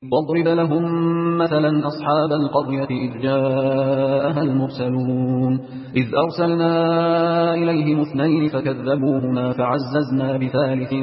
واضرب لهم مثلا أصحاب القرية إذ جاءها المرسلون إذ أرسلنا إليهم 2 فكذبوهما فعززنا بثالث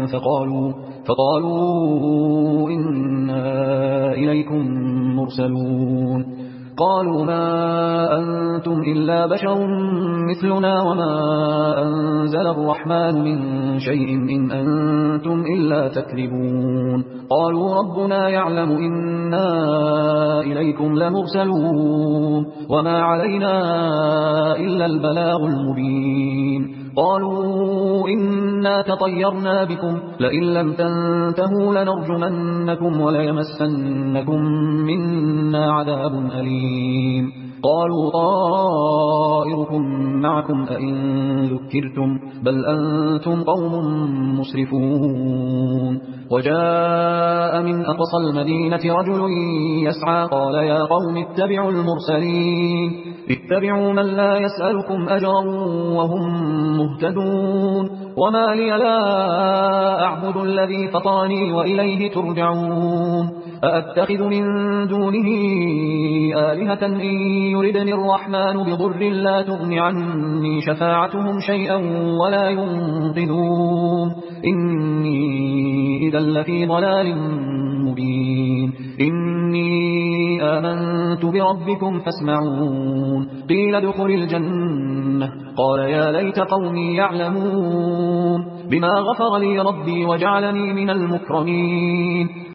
فقالوا إنا إليكم مرسلون قالوا ما أنتم إلا بشر مثلنا وما أنزل الرحمن من شيء إن أنتم إلا تكذبون قالوا ربنا يعلم إنا إليكم لمرسلون وما علينا إلا البلاغ المبين قالوا إنا تطيرنا بكم لئن لم تنتهوا لنرجمنكم وليمسنكم منا عذاب أليم قالوا طائركم معكم أئن ذكرتم بل أنتم قوم مسرفون وجاء من أقصى المدينة رجل يسعى قال يا قوم اتبعوا المرسلين اتبعوا من لا يسألكم أجرا وهم مهتدون وما لي لا أعبد الذي فطرني وإليه ترجعون أأتخذ من دونه آلهة إن يردني الرحمن بضر لا تغن عني شفاعتهم شيئا ولا ينقذون إني إذا لفي ضلال مبين إني آمنت بربكم فاسمعون قيل ادخل الجنة قال يا ليت قومي يعلمون بما غفر لي ربي وجعلني من المكرمين